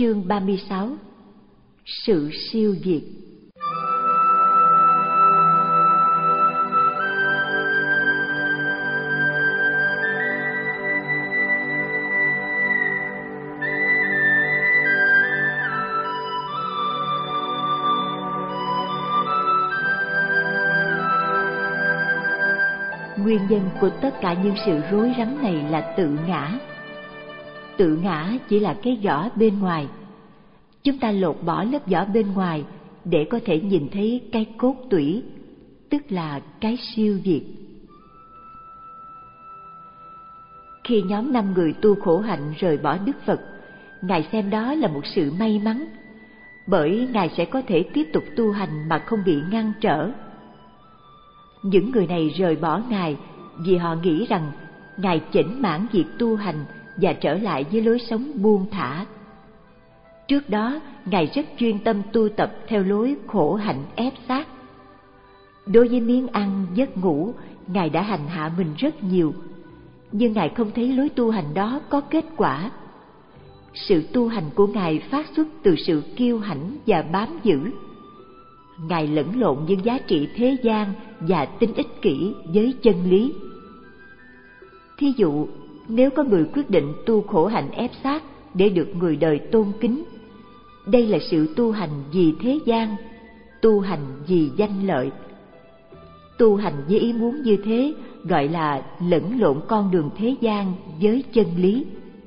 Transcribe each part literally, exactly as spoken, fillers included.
Chương ba mươi sáu. Sự siêu diệt. Nguyên nhân của tất cả những sự rối rắm này là tự ngã. Tự ngã chỉ là cái vỏ bên ngoài. Chúng ta lột bỏ lớp vỏ bên ngoài để có thể nhìn thấy cái cốt tủy, tức là cái siêu diệt. Khi nhóm năm người tu khổ hạnh rời bỏ Đức Phật, Ngài xem đó là một sự may mắn, bởi Ngài sẽ có thể tiếp tục tu hành mà không bị ngăn trở. Những người này rời bỏ Ngài vì họ nghĩ rằng Ngài chểnh mãn việc tu hành và trở lại với lối sống buông thả. Trước đó, Ngài rất chuyên tâm tu tập theo lối khổ hạnh ép sát. Đối với miếng ăn, giấc ngủ, Ngài đã hành hạ mình rất nhiều, nhưng Ngài không thấy lối tu hành đó có kết quả. Sự tu hành của Ngài phát xuất từ sự kiêu hãnh và bám giữ. Ngài lẫn lộn những giá trị thế gian và tin ích kỷ với chân lý. Thí dụ, nếu có người quyết định tu khổ hạnh ép sát để được người đời tôn kính, đây là sự tu hành vì thế gian, tu hành vì danh lợi. Tu hành với ý muốn như thế gọi là lẫn lộn con đường thế gian với chân lý.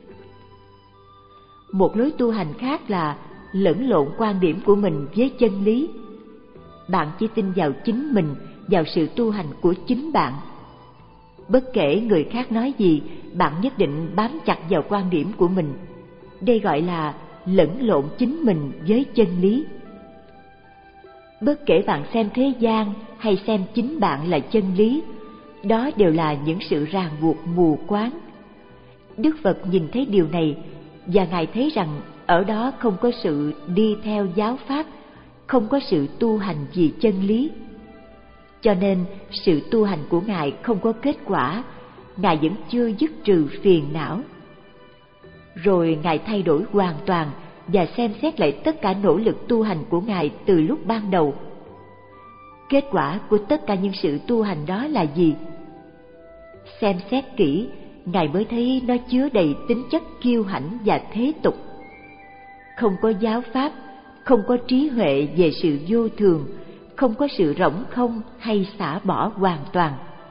Một lối tu hành khác là lẫn lộn quan điểm của mình với chân lý. Bạn chỉ tin vào chính mình, vào sự tu hành của chính bạn. Bất kể người khác nói gì, bạn nhất định bám chặt vào quan điểm của mình. Đây gọi là lẫn lộn chính mình với chân lý. Bất kể bạn xem thế gian hay xem chính bạn là chân lý, đó đều là những sự ràng buộc mù quáng. Đức Phật nhìn thấy điều này, và Ngài thấy rằng ở đó không có sự đi theo giáo pháp, không có sự tu hành vì chân lý. Cho nên sự tu hành của Ngài không có kết quả, Ngài vẫn chưa dứt trừ phiền não. Rồi Ngài thay đổi hoàn toàn và xem xét lại tất cả nỗ lực tu hành của Ngài từ lúc ban đầu. Kết quả của tất cả những sự tu hành đó là gì? Xem xét kỹ, Ngài mới thấy nó chứa đầy tính chất kiêu hãnh và thế tục. Không có giáo pháp, không có trí huệ về sự vô thường, không có sự rỗng không hay xả bỏ hoàn toàn.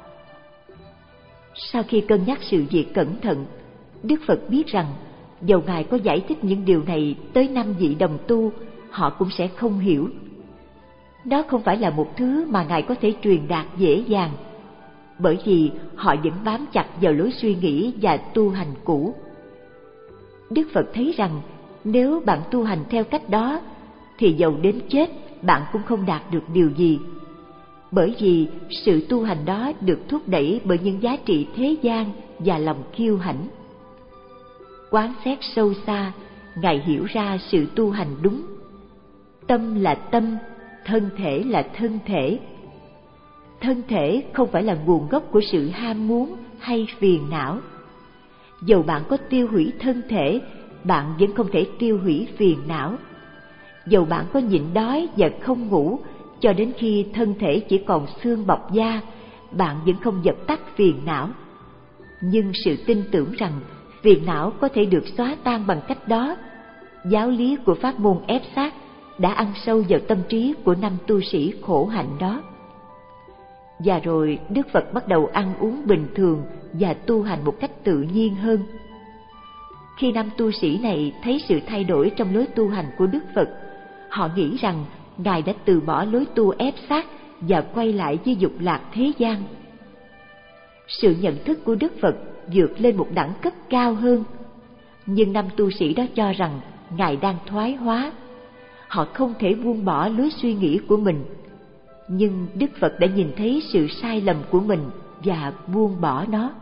Sau khi cân nhắc sự việc cẩn thận, Đức Phật biết rằng dầu Ngài có giải thích những điều này tới năm vị đồng tu, họ cũng sẽ không hiểu. Đó không phải là một thứ mà Ngài có thể truyền đạt dễ dàng, bởi vì họ vẫn bám chặt vào lối suy nghĩ và tu hành cũ. Đức Phật thấy rằng nếu bạn tu hành theo cách đó, thì dầu đến chết bạn cũng không đạt được điều gì, bởi vì sự tu hành đó được thúc đẩy bởi những giá trị thế gian và lòng kiêu hãnh. Quán xét sâu xa, Ngài hiểu ra sự tu hành đúng. Tâm là tâm, thân thể là thân thể. Thân thể không phải là nguồn gốc của sự ham muốn hay phiền não. Dầu bạn có tiêu hủy thân thể, bạn vẫn không thể tiêu hủy phiền não. Dầu bạn có nhịn đói và không ngủ cho đến khi thân thể chỉ còn xương bọc da, bạn vẫn không dập tắt phiền não. Nhưng sự tin tưởng rằng phiền não có thể được xóa tan bằng cách đó, giáo lý của pháp môn ép sát đã ăn sâu vào tâm trí của năm tu sĩ khổ hạnh đó. Và rồi Đức Phật bắt đầu ăn uống bình thường và tu hành một cách tự nhiên hơn. Khi năm tu sĩ này thấy sự thay đổi trong lối tu hành của Đức Phật, họ nghĩ rằng Ngài đã từ bỏ lối tu ép sát và quay lại với dục lạc thế gian. Sự nhận thức của Đức Phật vượt lên một đẳng cấp cao hơn, nhưng năm tu sĩ đó cho rằng Ngài đang thoái hóa. Họ không thể buông bỏ lối suy nghĩ của mình, nhưng Đức Phật đã nhìn thấy sự sai lầm của mình và buông bỏ nó.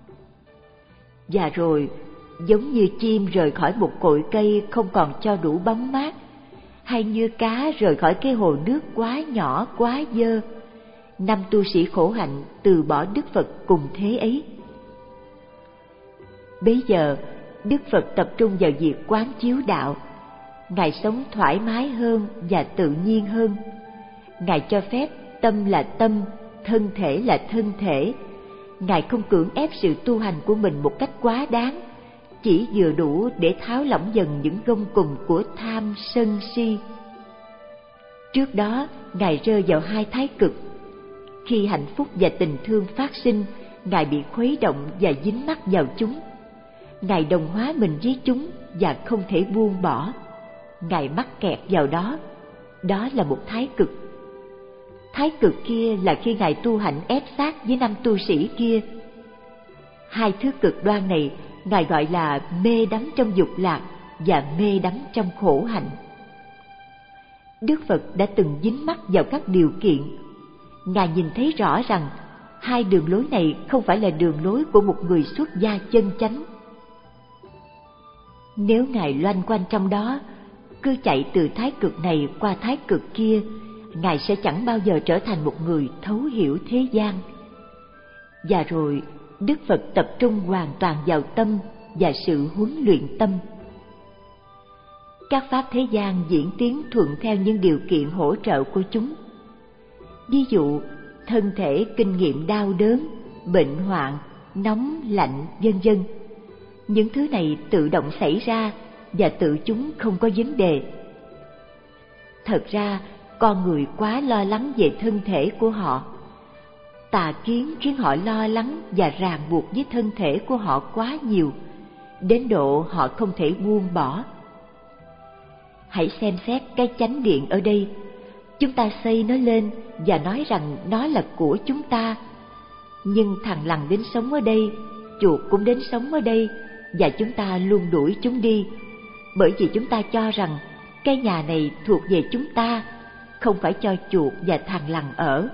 Và rồi, giống như chim rời khỏi một cội cây không còn cho đủ bóng mát, hay như cá rời khỏi cái hồ nước quá nhỏ quá dơ, năm tu sĩ khổ hạnh từ bỏ Đức Phật cùng thế ấy. Bấy giờ, Đức Phật tập trung vào việc quán chiếu đạo, Ngài sống thoải mái hơn và tự nhiên hơn. Ngài cho phép tâm là tâm, thân thể là thân thể. Ngài không cưỡng ép sự tu hành của mình một cách quá đáng, chỉ vừa đủ để tháo lỏng dần những gông cùm của tham sân si. Trước đó, Ngài rơi vào hai thái cực. Khi hạnh phúc và tình thương phát sinh, Ngài bị khuấy động và dính mắc vào chúng. Ngài đồng hóa mình với chúng và không thể buông bỏ. Ngài mắc kẹt vào đó. Đó là một thái cực. Thái cực kia là khi Ngài tu hành ép sát với năm tu sĩ kia. Hai thứ cực đoan này Ngài gọi là mê đắm trong dục lạc và mê đắm trong khổ hạnh. Đức Phật đã từng dính mắc vào các điều kiện. Ngài nhìn thấy rõ rằng hai đường lối này không phải là đường lối của một người xuất gia chân chánh. Nếu Ngài loanh quanh trong đó, cứ chạy từ thái cực này qua thái cực kia, Ngài sẽ chẳng bao giờ trở thành một người thấu hiểu thế gian. Và rồi, Đức Phật tập trung hoàn toàn vào tâm và sự huấn luyện tâm. Các pháp thế gian diễn tiến thuận theo những điều kiện hỗ trợ của chúng. Ví dụ, thân thể kinh nghiệm đau đớn, bệnh hoạn, nóng, lạnh, vân vân. Những thứ này tự động xảy ra và tự chúng không có vấn đề. Thật ra, con người quá lo lắng về thân thể của họ. Tà kiến khiến họ lo lắng và ràng buộc với thân thể của họ quá nhiều, đến độ họ không thể buông bỏ. Hãy xem xét cái chánh điện ở đây. Chúng ta xây nó lên và nói rằng nó là của chúng ta. Nhưng thằng lằn đến sống ở đây, chuột cũng đến sống ở đây, và chúng ta luôn đuổi chúng đi, bởi vì chúng ta cho rằng cái nhà này thuộc về chúng ta, không phải cho chuột và thằng lằn ở.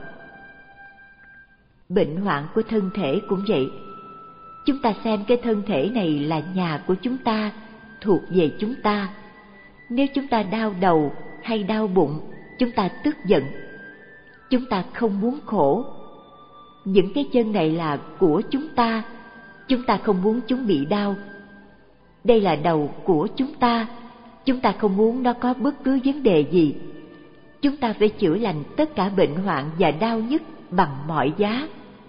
Bệnh hoạn của thân thể cũng vậy. Chúng ta xem cái thân thể này là nhà của chúng ta, thuộc về chúng ta. Nếu chúng ta đau đầu hay đau bụng, chúng ta tức giận. Chúng ta không muốn khổ. Những cái chân này là của chúng ta, chúng ta không muốn chúng bị đau. Đây là đầu của chúng ta, chúng ta không muốn nó có bất cứ vấn đề gì. Chúng ta phải chữa lành tất cả bệnh hoạn và đau nhức bằng mọi giá.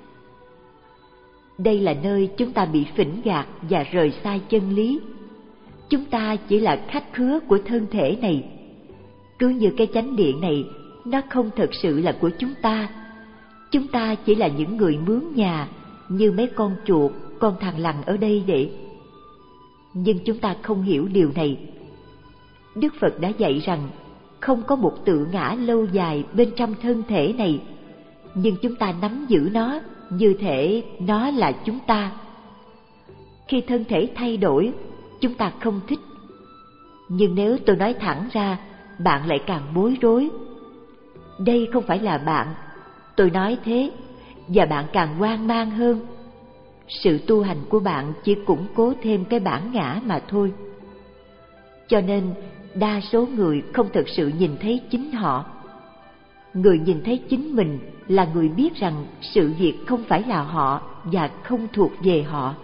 Đây là nơi chúng ta bị phỉnh gạt và rời xa chân lý. Chúng ta chỉ là khách khứa của thân thể này. Cứ như cái chánh điện này, nó không thực sự là của chúng ta. Chúng ta chỉ là những người mướn nhà, như mấy con chuột, con thằn lằn ở đây vậy. Nhưng chúng ta không hiểu điều này. Đức Phật đã dạy rằng không có một tự ngã lâu dài bên trong thân thể này, nhưng chúng ta nắm giữ nó như thể nó là chúng ta. Khi thân thể thay đổi, chúng ta không thích. Nhưng nếu tôi nói thẳng ra, bạn lại càng bối rối. Đây không phải là bạn, tôi nói thế, và bạn càng hoang mang hơn. Sự tu hành của bạn chỉ củng cố thêm cái bản ngã mà thôi. Cho nên, đa số người không thực sự nhìn thấy chính họ. Người nhìn thấy chính mình là người biết rằng sự việc không phải là họ và không thuộc về họ.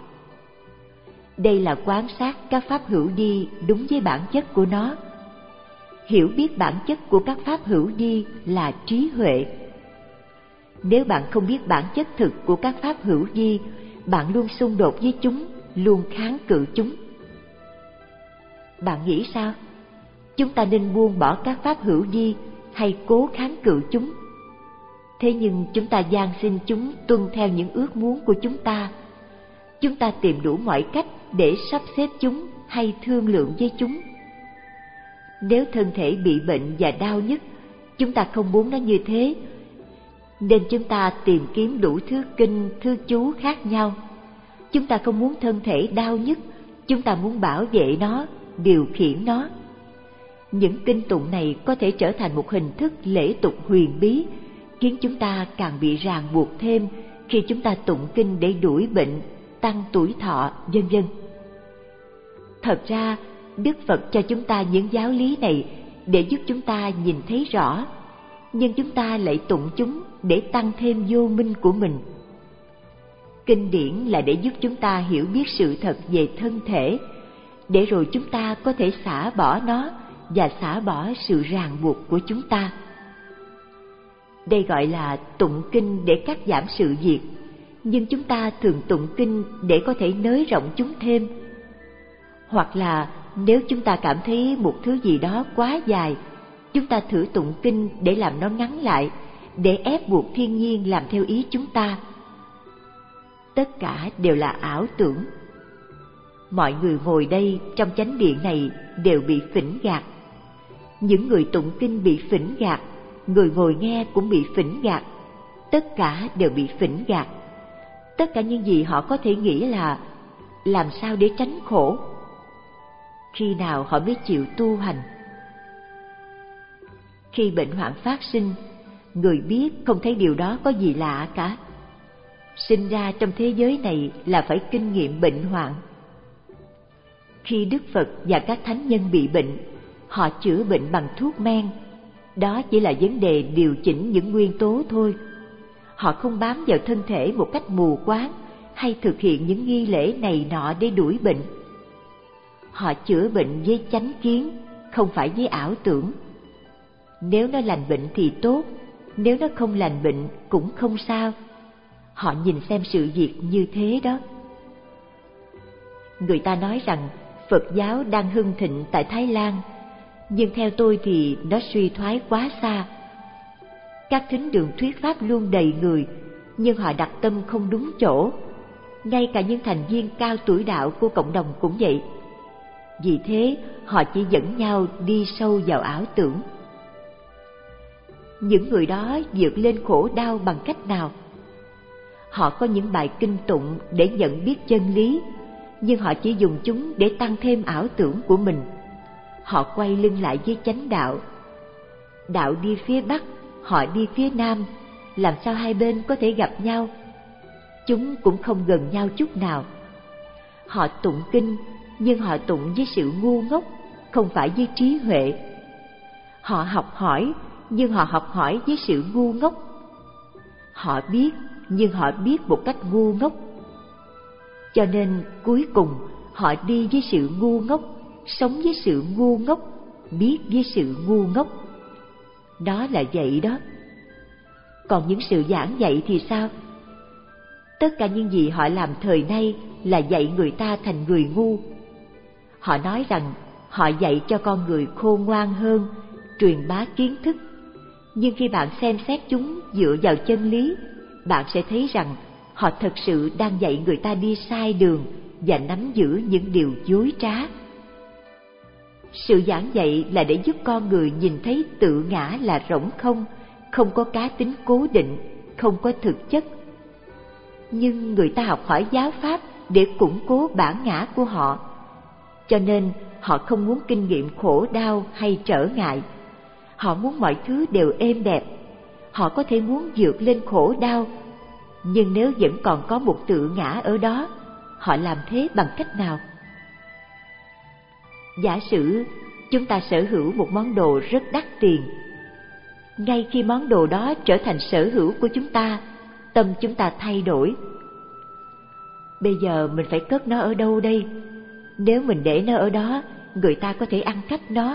Đây là quan sát các pháp hữu vi đúng với bản chất của nó. Hiểu biết bản chất của các pháp hữu vi là trí huệ. Nếu bạn không biết bản chất thực của các pháp hữu vi, bạn luôn xung đột với chúng, luôn kháng cự chúng. Bạn nghĩ sao? Chúng ta nên buông bỏ các pháp hữu vi hay cố kháng cự chúng? Thế nhưng chúng ta van xin chúng tuân theo những ước muốn của chúng ta. Chúng ta tìm đủ mọi cách để sắp xếp chúng hay thương lượng với chúng. Nếu thân thể bị bệnh và đau nhức, chúng ta không muốn nó như thế, nên chúng ta tìm kiếm đủ thứ kinh, thứ chú khác nhau. Chúng ta không muốn thân thể đau nhức, chúng ta muốn bảo vệ nó, điều khiển nó. Những kinh tụng này có thể trở thành một hình thức lễ tục huyền bí, khiến chúng ta càng bị ràng buộc thêm khi chúng ta tụng kinh để đuổi bệnh, tăng tuổi thọ, vân vân. Thật ra, Đức Phật cho chúng ta những giáo lý này để giúp chúng ta nhìn thấy rõ, nhưng chúng ta lại tụng chúng để tăng thêm vô minh của mình. Kinh điển là để giúp chúng ta hiểu biết sự thật về thân thể, để rồi chúng ta có thể xả bỏ nó và xả bỏ sự ràng buộc của chúng ta. Đây gọi là tụng kinh để cắt giảm sự việc, nhưng chúng ta thường tụng kinh để có thể nới rộng chúng thêm. Hoặc là nếu chúng ta cảm thấy một thứ gì đó quá dài, chúng ta thử tụng kinh để làm nó ngắn lại, để ép buộc thiên nhiên làm theo ý chúng ta. Tất cả đều là ảo tưởng. Mọi người ngồi đây trong chánh điện này đều bị phỉnh gạt. Những người tụng kinh bị phỉnh gạt, người ngồi nghe cũng bị phỉnh gạt. Tất cả đều bị phỉnh gạt. Tất cả những gì họ có thể nghĩ là làm sao để tránh khổ. Khi nào họ mới chịu tu hành? Khi bệnh hoạn phát sinh, người biết không thấy điều đó có gì lạ cả. Sinh ra trong thế giới này là phải kinh nghiệm bệnh hoạn. Khi Đức Phật và các thánh nhân bị bệnh, họ chữa bệnh bằng thuốc men. Đó chỉ là vấn đề điều chỉnh những nguyên tố thôi. Họ không bám vào thân thể một cách mù quáng hay thực hiện những nghi lễ này nọ để đuổi bệnh. Họ chữa bệnh với chánh kiến, không phải với ảo tưởng. Nếu nó lành bệnh thì tốt, nếu nó không lành bệnh cũng không sao. Họ nhìn xem sự việc như thế đó. Người ta nói rằng Phật giáo đang hưng thịnh tại Thái Lan, nhưng theo tôi thì nó suy thoái quá xa. Các thính đường thuyết pháp luôn đầy người, nhưng họ đặt tâm không đúng chỗ. Ngay cả những thành viên cao tuổi đạo của cộng đồng cũng vậy. Vì thế, họ chỉ dẫn nhau đi sâu vào ảo tưởng. Những người đó vượt lên khổ đau bằng cách nào? Họ có những bài kinh tụng để nhận biết chân lý, nhưng họ chỉ dùng chúng để tăng thêm ảo tưởng của mình. Họ quay lưng lại với chánh đạo. Đạo đi phía Bắc, họ đi phía Nam, làm sao hai bên có thể gặp nhau? Chúng cũng không gần nhau chút nào. Họ tụng kinh, nhưng họ tụng với sự ngu ngốc, không phải với trí huệ. Họ học hỏi, nhưng họ học hỏi với sự ngu ngốc. Họ biết, nhưng họ biết một cách ngu ngốc. Cho nên cuối cùng họ đi với sự ngu ngốc, sống với sự ngu ngốc, biết với sự ngu ngốc. Đó là vậy đó. Còn những sự giảng dạy thì sao? Tất cả những gì họ làm thời nay là dạy người ta thành người ngu. Họ nói rằng họ dạy cho con người khôn ngoan hơn, truyền bá kiến thức. Nhưng khi bạn xem xét chúng dựa vào chân lý, bạn sẽ thấy rằng họ thật sự đang dạy người ta đi sai đường và nắm giữ những điều dối trá. Sự giảng dạy là để giúp con người nhìn thấy tự ngã là rỗng không, không có cá tính cố định, không có thực chất. Nhưng người ta học hỏi giáo pháp để củng cố bản ngã của họ. Cho nên họ không muốn kinh nghiệm khổ đau hay trở ngại. Họ muốn mọi thứ đều êm đẹp. Họ có thể muốn vượt lên khổ đau, nhưng nếu vẫn còn có một tự ngã ở đó, họ làm thế bằng cách nào? Giả sử chúng ta sở hữu một món đồ rất đắt tiền. Ngay khi món đồ đó trở thành sở hữu của chúng ta, tâm chúng ta thay đổi. Bây giờ mình phải cất nó ở đâu đây? Nếu mình để nó ở đó, người ta có thể ăn cắp nó.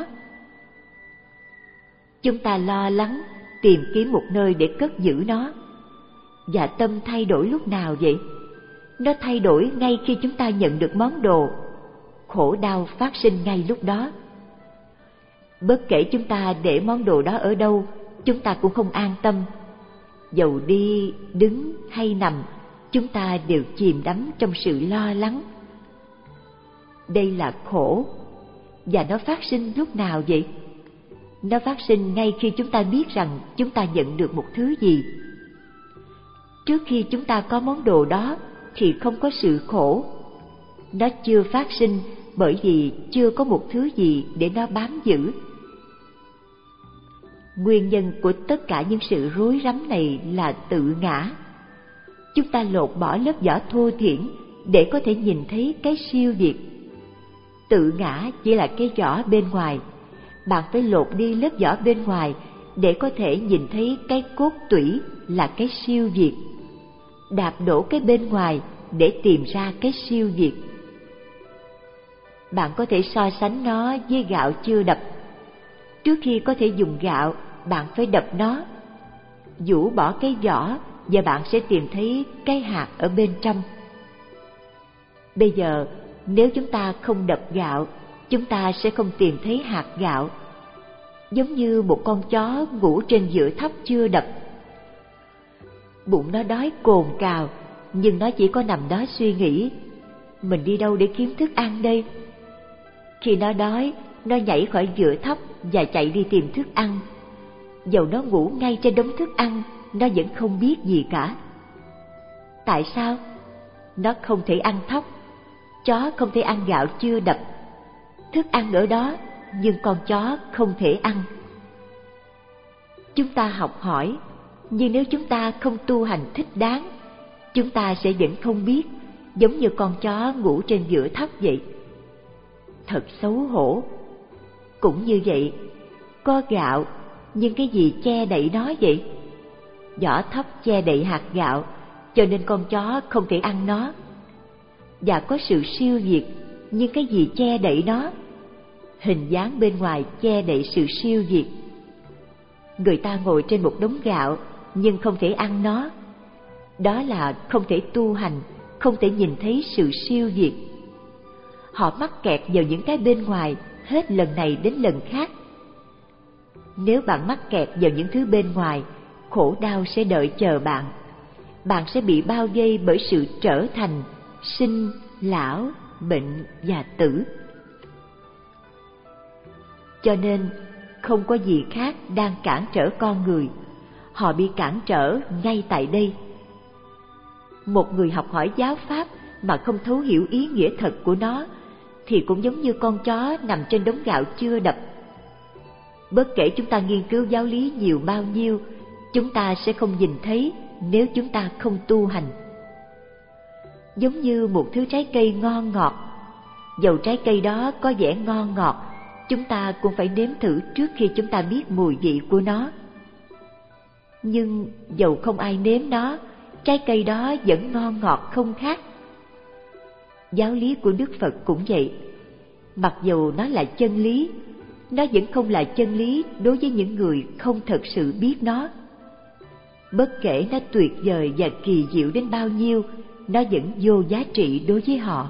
Chúng ta lo lắng, tìm kiếm một nơi để cất giữ nó. Và tâm thay đổi lúc nào vậy? Nó thay đổi ngay khi chúng ta nhận được món đồ. Khổ đau phát sinh ngay lúc đó. Bất kể chúng ta để món đồ đó ở đâu, chúng ta cũng không an tâm. Dầu đi, đứng hay nằm, chúng ta đều chìm đắm trong sự lo lắng. Đây là khổ. Và nó phát sinh lúc nào vậy? Nó phát sinh ngay khi chúng ta biết rằng chúng ta nhận được một thứ gì. Trước khi chúng ta có món đồ đó thì không có sự khổ. Nó chưa phát sinh bởi vì chưa có một thứ gì để nó bám giữ. Nguyên nhân của tất cả những sự rối rắm này là tự ngã. Chúng ta lột bỏ lớp vỏ thô thiển để có thể nhìn thấy cái siêu việt. Tự ngã chỉ là cái vỏ bên ngoài. Bạn phải lột đi lớp vỏ bên ngoài để có thể nhìn thấy cái cốt tủy là cái siêu việt. Đạp đổ cái bên ngoài để tìm ra cái siêu việt. Bạn có thể so sánh nó với gạo chưa đập. trước khi có thể dùng gạo, bạn phải đập nó. Nhổ bỏ cái vỏ và bạn sẽ tìm thấy cái hạt ở bên trong. Bây giờ, nếu chúng ta không đập gạo, chúng ta sẽ không tìm thấy hạt gạo. Giống như một con chó ngủ trên giữa thóc chưa đập. Bụng nó đói cồn cào, nhưng nó chỉ có nằm đó suy nghĩ, mình đi đâu để kiếm thức ăn đây? Khi nó đói, nó nhảy khỏi giữa thóc và chạy đi tìm thức ăn. Dầu nó ngủ ngay trên đống thức ăn, nó vẫn không biết gì cả. Tại sao? Nó không thể ăn thóc, chó không thể ăn gạo chưa đập. Thức ăn ở đó, nhưng con chó không thể ăn. Chúng ta học hỏi, nhưng nếu chúng ta không tu hành thích đáng, chúng ta sẽ vẫn không biết, giống như con chó ngủ trên giữa thóc vậy. Thật xấu hổ. Cũng như vậy, có gạo, nhưng cái gì che đậy nó vậy? Vỏ thóc che đậy hạt gạo, cho nên con chó không thể ăn nó. Và có sự siêu diệt, nhưng cái gì che đậy nó? Hình dáng bên ngoài che đậy sự siêu diệt. Người ta ngồi trên một đống gạo, nhưng không thể ăn nó. Đó là không thể tu hành, không thể nhìn thấy sự siêu diệt. Họ mắc kẹt vào những cái bên ngoài, hết lần này đến lần khác. Nếu bạn mắc kẹt vào những thứ bên ngoài, khổ đau sẽ đợi chờ bạn. Bạn sẽ bị bao vây bởi sự trở thành, sinh, lão, bệnh và tử. Cho nên, không có gì khác đang cản trở con người. Họ bị cản trở ngay tại đây. Một người học hỏi giáo pháp mà không thấu hiểu ý nghĩa thật của nó, thì cũng giống như con chó nằm trên đống gạo chưa đập. Bất kể chúng ta nghiên cứu giáo lý nhiều bao nhiêu, chúng ta sẽ không nhìn thấy nếu chúng ta không tu hành. Giống như một thứ trái cây ngon ngọt, dầu trái cây đó có vẻ ngon ngọt, chúng ta cũng phải nếm thử trước khi chúng ta biết mùi vị của nó. Nhưng dầu không ai nếm nó, trái cây đó vẫn ngon ngọt không khác. Giáo lý của Đức Phật cũng vậy. Mặc dù nó là chân lý, nó vẫn không là chân lý đối với những người không thật sự biết nó. Bất kể nó tuyệt vời và kỳ diệu đến bao nhiêu, nó vẫn vô giá trị đối với họ.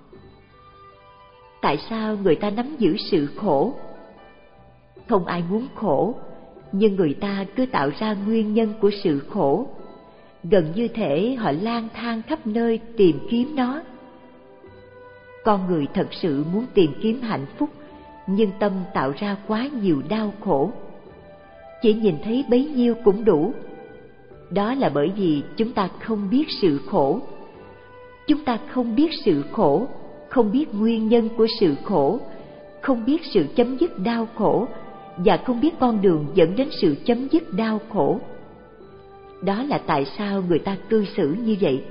Tại sao người ta nắm giữ sự khổ? Không ai muốn khổ, nhưng người ta cứ tạo ra nguyên nhân của sự khổ. Gần như thể họ lang thang khắp nơi tìm kiếm nó. Con người thật sự muốn tìm kiếm hạnh phúc, nhưng tâm tạo ra quá nhiều đau khổ. Chỉ nhìn thấy bấy nhiêu cũng đủ. Đó là bởi vì chúng ta không biết sự khổ. Chúng ta không biết sự khổ, không biết nguyên nhân của sự khổ, không biết sự chấm dứt đau khổ, và không biết con đường dẫn đến sự chấm dứt đau khổ. Đó là tại sao người ta cư xử như vậy.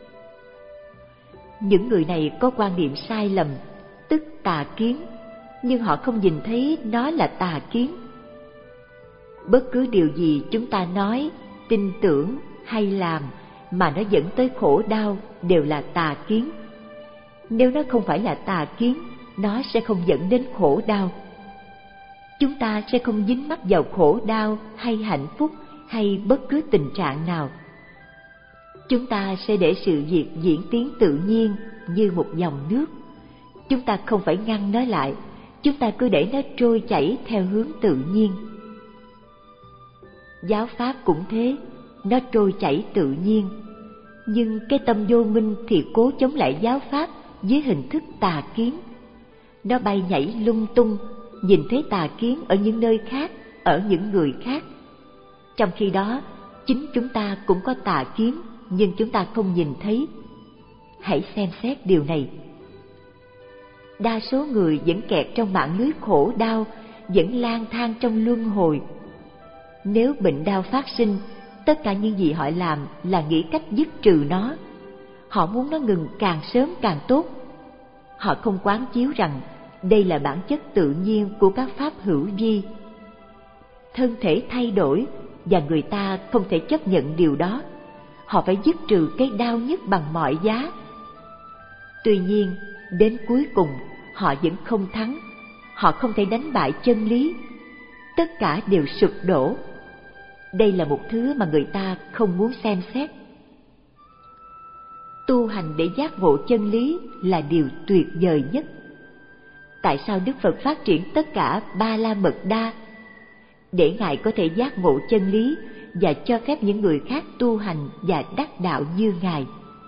Những người này có quan niệm sai lầm, tức tà kiến, nhưng họ không nhìn thấy nó là tà kiến. Bất cứ điều gì chúng ta nói, tin tưởng hay làm mà nó dẫn tới khổ đau đều là tà kiến. Nếu nó không phải là tà kiến, nó sẽ không dẫn đến khổ đau. Chúng ta sẽ không dính mắc vào khổ đau hay hạnh phúc hay bất cứ tình trạng nào. Chúng ta sẽ để sự việc diễn tiến tự nhiên như một dòng nước. Chúng ta không phải ngăn nó lại, chúng ta cứ để nó trôi chảy theo hướng tự nhiên. Giáo pháp cũng thế, nó trôi chảy tự nhiên. Nhưng cái tâm vô minh thì cố chống lại giáo pháp với hình thức tà kiến. Nó bay nhảy lung tung, nhìn thấy tà kiến ở những nơi khác, ở những người khác. Trong khi đó, chính chúng ta cũng có tà kiến, nhưng chúng ta không nhìn thấy. Hãy xem xét điều này. Đa số người vẫn kẹt trong mạng lưới khổ đau, vẫn lang thang trong luân hồi. Nếu bệnh đau phát sinh, tất cả những gì họ làm là nghĩ cách dứt trừ nó. Họ muốn nó ngừng càng sớm càng tốt. Họ không quán chiếu rằng đây là bản chất tự nhiên của các pháp hữu vi. Thân thể thay đổi và người ta không thể chấp nhận điều đó. Họ phải dứt trừ cái đau nhức bằng mọi giá. Tuy nhiên, đến cuối cùng, họ vẫn không thắng. Họ không thể đánh bại chân lý. tất cả đều sụp đổ. Đây là một thứ mà người ta không muốn xem xét. Tu hành để giác ngộ chân lý là điều tuyệt vời nhất. Tại sao Đức Phật phát triển tất cả Ba La Mật Đa? Để Ngài có thể giác ngộ chân lý và cho phép những người khác tu hành và đắc đạo như Ngài.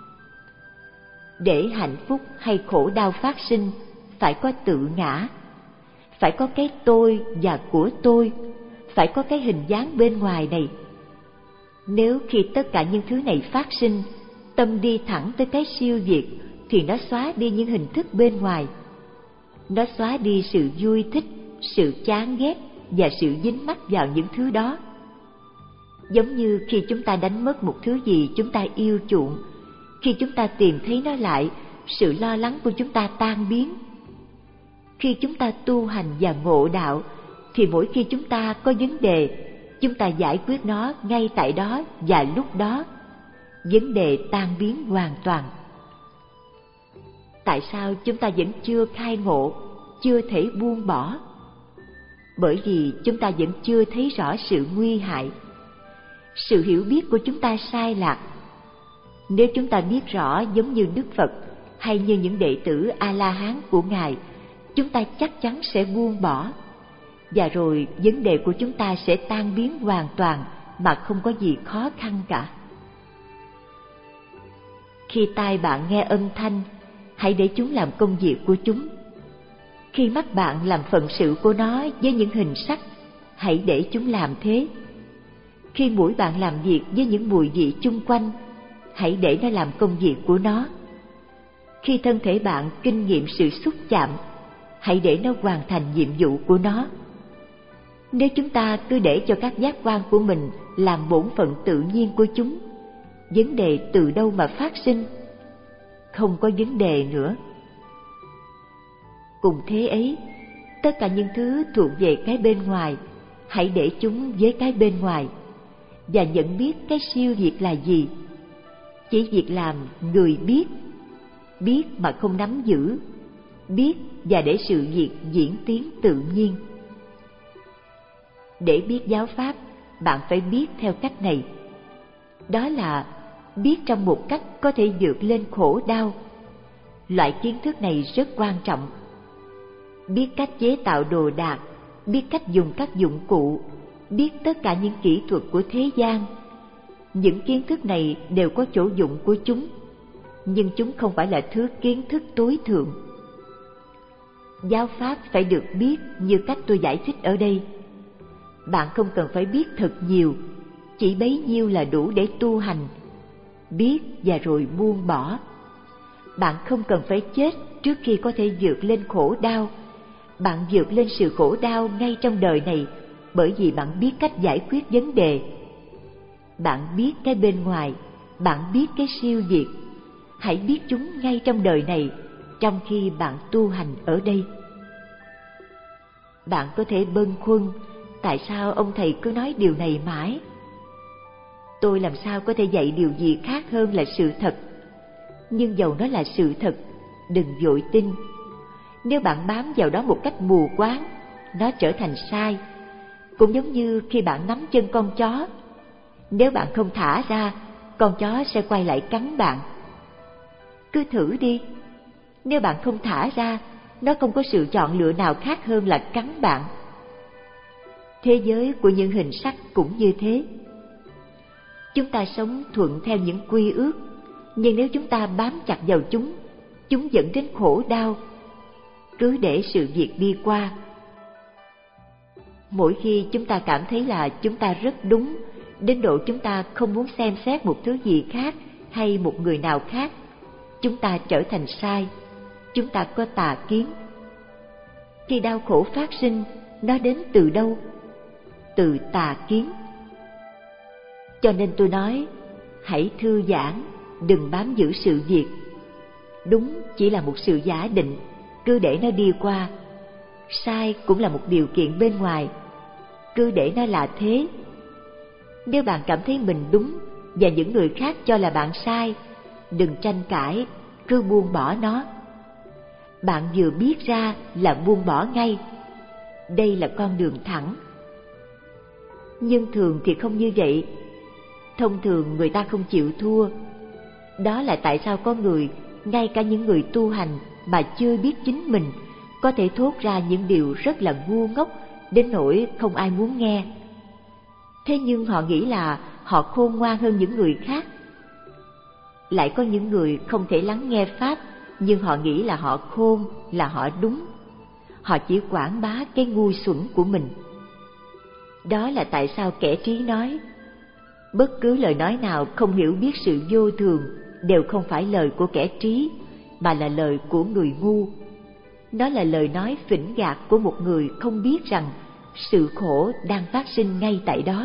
Để hạnh phúc hay khổ đau phát sinh, phải có tự ngã, phải có cái tôi và của tôi, phải có cái hình dáng bên ngoài này. Nếu khi tất cả những thứ này phát sinh, tâm đi thẳng tới cái siêu việt, thì nó xóa đi những hình thức bên ngoài. Nó xóa đi sự vui thích, sự chán ghét và sự dính mắc vào những thứ đó. Giống như khi chúng ta đánh mất một thứ gì chúng ta yêu chuộng, khi chúng ta tìm thấy nó lại, sự lo lắng của chúng ta tan biến. Khi chúng ta tu hành và ngộ đạo, thì mỗi khi chúng ta có vấn đề, chúng ta giải quyết nó ngay tại đó và lúc đó. Vấn đề tan biến hoàn toàn. Tại sao chúng ta vẫn chưa khai ngộ, chưa thể buông bỏ? Bởi vì chúng ta vẫn chưa thấy rõ sự nguy hại. Sự hiểu biết của chúng ta sai lạc. Nếu chúng ta biết rõ giống như Đức Phật hay như những đệ tử A-la-hán của Ngài, chúng ta chắc chắn sẽ buông bỏ. Và rồi vấn đề của chúng ta sẽ tan biến hoàn toàn mà không có gì khó khăn cả. Khi tai bạn nghe âm thanh, hãy để chúng làm công việc của chúng. Khi mắt bạn làm phận sự của nó với những hình sắc, hãy để chúng làm thế. Khi mũi bạn làm việc với những mùi vị chung quanh, hãy để nó làm công việc của nó. Khi thân thể bạn kinh nghiệm sự xúc chạm, hãy để nó hoàn thành nhiệm vụ của nó. Nếu chúng ta cứ để cho các giác quan của mình làm bổn phận tự nhiên của chúng, vấn đề từ đâu mà phát sinh? Không có vấn đề nữa. Cùng thế ấy, tất cả những thứ thuộc về cái bên ngoài, hãy để chúng với cái bên ngoài, và nhận biết cái siêu việt là gì. Chỉ việc làm người biết, biết mà không nắm giữ, biết và để sự việc diễn tiến tự nhiên. Để biết giáo pháp, bạn phải biết theo cách này. Đó là biết trong một cách có thể vượt lên khổ đau. Loại kiến thức này rất quan trọng. Biết cách chế tạo đồ đạc, biết cách dùng các dụng cụ, biết tất cả những kỹ thuật của thế gian. Những kiến thức này đều có chỗ dụng của chúng, nhưng chúng không phải là thứ kiến thức tối thượng. Giáo pháp phải được biết như cách tôi giải thích ở đây. Bạn không cần phải biết thật nhiều, chỉ bấy nhiêu là đủ để tu hành. Biết và rồi buông bỏ. Bạn không cần phải chết trước khi có thể vượt lên khổ đau. Bạn vượt lên sự khổ đau ngay trong đời này, bởi vì bạn biết cách giải quyết vấn đề. Bạn biết cái bên ngoài, bạn biết cái siêu việt. Hãy biết chúng ngay trong đời này, trong khi bạn tu hành ở đây. Bạn có thể bâng khuâng, tại sao ông thầy cứ nói điều này mãi? Tôi làm sao có thể dạy điều gì khác hơn là sự thật? Nhưng dầu nó là sự thật, đừng vội tin. Nếu bạn bám vào đó một cách mù quáng, nó trở thành sai. Cũng giống như khi bạn nắm chân con chó, nếu bạn không thả ra, con chó sẽ quay lại cắn bạn. Cứ thử đi, nếu bạn không thả ra, nó không có sự chọn lựa nào khác hơn là cắn bạn. Thế giới của những hình sắc cũng như thế. Chúng ta sống thuận theo những quy ước, nhưng nếu chúng ta bám chặt vào chúng, chúng dẫn đến khổ đau. Cứ để sự việc đi qua. Mỗi khi chúng ta cảm thấy là chúng ta rất đúng, đến độ chúng ta không muốn xem xét một thứ gì khác hay một người nào khác, chúng ta trở thành sai, chúng ta có tà kiến. Khi đau khổ phát sinh, nó đến từ đâu? Từ tà kiến. Cho nên tôi nói, hãy thư giãn, đừng bám giữ sự việc. Đúng chỉ là một sự giả định, cứ để nó đi qua. Sai cũng là một điều kiện bên ngoài, cứ để nó là thế. Nếu bạn cảm thấy mình đúng và những người khác cho là bạn sai, đừng tranh cãi, cứ buông bỏ nó. Bạn vừa biết ra là buông bỏ ngay. Đây là con đường thẳng. Nhưng thường thì không như vậy. Thông thường người ta không chịu thua. Đó là tại sao có người, ngay cả những người tu hành mà chưa biết chính mình, có thể thốt ra những điều rất là ngu ngốc đến nỗi không ai muốn nghe. Thế nhưng họ nghĩ là họ khôn ngoan hơn những người khác. Lại có những người không thể lắng nghe Pháp, nhưng họ nghĩ là họ khôn, là họ đúng. Họ chỉ quảng bá cái ngu xuẩn của mình. Đó là tại sao kẻ trí nói, bất cứ lời nói nào không hiểu biết sự vô thường đều không phải lời của kẻ trí, mà là lời của người ngu. Nó là lời nói phỉnh gạt của một người không biết rằng sự khổ đang phát sinh ngay tại đó.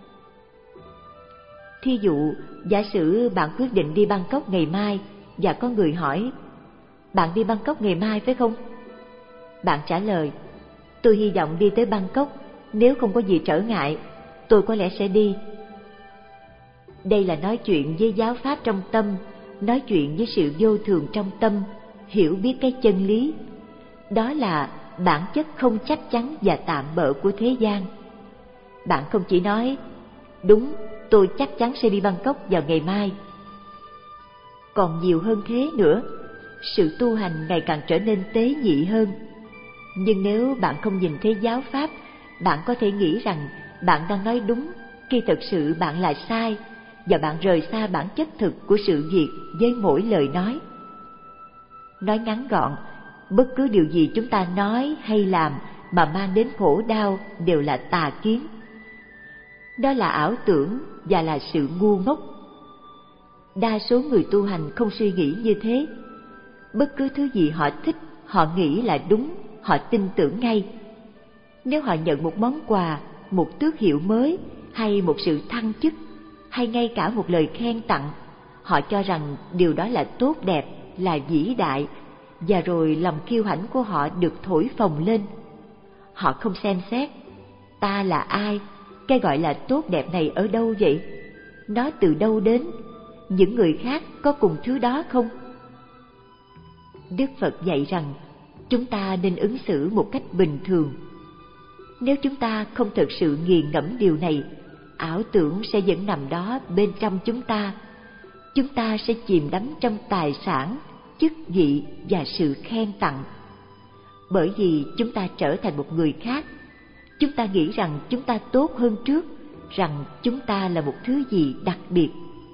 Thí dụ, giả sử bạn quyết định đi Bangkok ngày mai, và có người hỏi, bạn đi Bangkok ngày mai phải không? Bạn trả lời, tôi hy vọng đi tới Bangkok, nếu không có gì trở ngại, tôi có lẽ sẽ đi. Đây là nói chuyện với giáo pháp trong tâm, nói chuyện với sự vô thường trong tâm, hiểu biết cái chân lý. Đó là bản chất không chắc chắn và tạm bợ của thế gian. Bạn không chỉ nói, đúng, tôi chắc chắn sẽ đi Bangkok vào ngày mai. Còn nhiều hơn thế nữa, sự tu hành ngày càng trở nên tế nhị hơn. Nhưng nếu bạn không nhìn thấy giáo pháp, bạn có thể nghĩ rằng bạn đang nói đúng khi thực sự bạn là sai, và bạn rời xa bản chất thực của sự việc với mỗi lời nói. Nói ngắn gọn, bất cứ điều gì chúng ta nói hay làm mà mang đến khổ đau đều là tà kiến. Đó là ảo tưởng và là sự ngu ngốc. Đa số người tu hành không suy nghĩ như thế. Bất cứ thứ gì họ thích, họ nghĩ là đúng, họ tin tưởng ngay. Nếu họ nhận một món quà, một tước hiệu mới, hay một sự thăng chức, hay ngay cả một lời khen tặng, họ cho rằng điều đó là tốt đẹp, là vĩ đại, và rồi lòng kiêu hãnh của họ được thổi phồng lên. Họ không xem xét, ta là ai, cái gọi là tốt đẹp này ở đâu vậy? Nó từ đâu đến? Những người khác có cùng thứ đó không? Đức Phật dạy rằng chúng ta nên ứng xử một cách bình thường. Nếu chúng ta không thực sự nghiền ngẫm điều này, ảo tưởng sẽ vẫn nằm đó bên trong chúng ta. Chúng ta sẽ chìm đắm trong tài sản, chức vị và sự khen tặng. Bởi vì chúng ta trở thành một người khác, chúng ta nghĩ rằng chúng ta tốt hơn trước, rằng chúng ta là một thứ gì đặc biệt.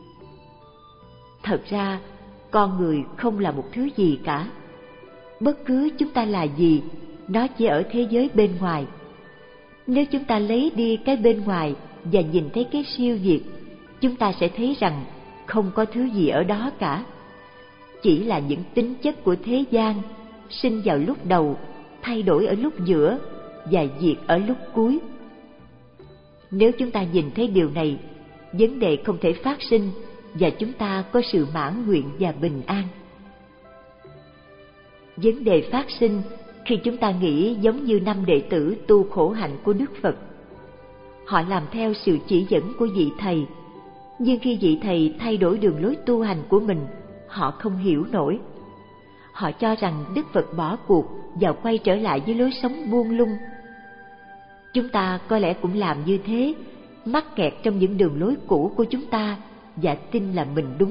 Thật ra, con người không là một thứ gì cả. Bất cứ chúng ta là gì, nó chỉ ở thế giới bên ngoài. Nếu chúng ta lấy đi cái bên ngoài và nhìn thấy cái siêu việt, chúng ta sẽ thấy rằng không có thứ gì ở đó cả. Chỉ là những tính chất của thế gian, sinh vào lúc đầu, thay đổi ở lúc giữa và diệt ở lúc cuối. Nếu chúng ta nhìn thấy điều này, vấn đề không thể phát sinh và chúng ta có sự mãn nguyện và bình an. Vấn đề phát sinh khi chúng ta nghĩ giống như năm đệ tử tu khổ hạnh của Đức Phật. Họ làm theo sự chỉ dẫn của vị thầy, nhưng khi vị thầy thay đổi đường lối tu hành của mình, họ không hiểu nổi. Họ cho rằng Đức Phật bỏ cuộc và quay trở lại với lối sống buông lung. Chúng ta có lẽ cũng làm như thế, mắc kẹt trong những đường lối cũ của chúng ta và tin là mình đúng.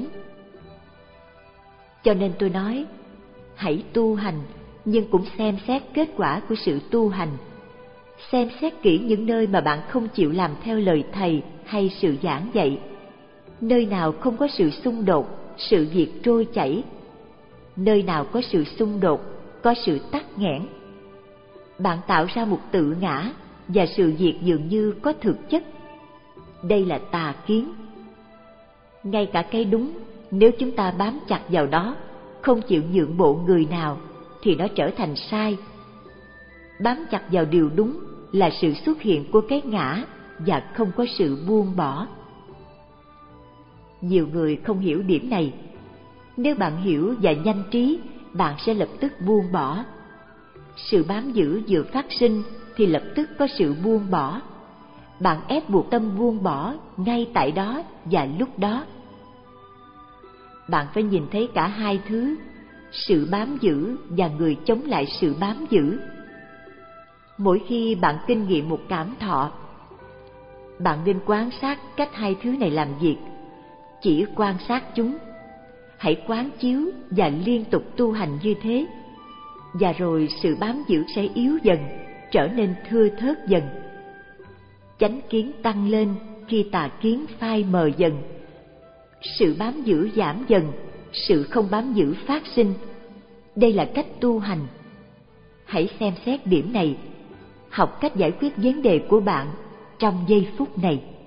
Cho nên tôi nói, hãy tu hành, nhưng cũng xem xét kết quả của sự tu hành. Xem xét kỹ những nơi mà bạn không chịu làm theo lời thầy hay sự giảng dạy. Nơi nào không có sự xung đột, sự việc trôi chảy. Nơi nào có sự xung đột, có sự tắc nghẽn. Bạn tạo ra một tự ngã và sự việc dường như có thực chất. Đây là tà kiến. Ngay cả cái đúng, nếu chúng ta bám chặt vào đó, không chịu nhượng bộ người nào, thì nó trở thành sai. Bám chặt vào điều đúng là sự xuất hiện của cái ngã và không có sự buông bỏ. Nhiều người không hiểu điểm này. Nếu bạn hiểu và nhanh trí, bạn sẽ lập tức buông bỏ. Sự bám giữ vừa phát sinh thì lập tức có sự buông bỏ. Bạn ép buộc tâm buông bỏ ngay tại đó và lúc đó. Bạn phải nhìn thấy cả hai thứ, sự bám giữ và người chống lại sự bám giữ. Mỗi khi bạn kinh nghiệm một cảm thọ, bạn nên quan sát cách hai thứ này làm việc. Chỉ quan sát chúng. Hãy quán chiếu và liên tục tu hành như thế. Và rồi sự bám giữ sẽ yếu dần, trở nên thưa thớt dần. Chánh kiến tăng lên khi tà kiến phai mờ dần. Sự bám giữ giảm dần, sự không bám giữ phát sinh. Đây là cách tu hành. Hãy xem xét điểm này, học cách giải quyết vấn đề của bạn trong giây phút này.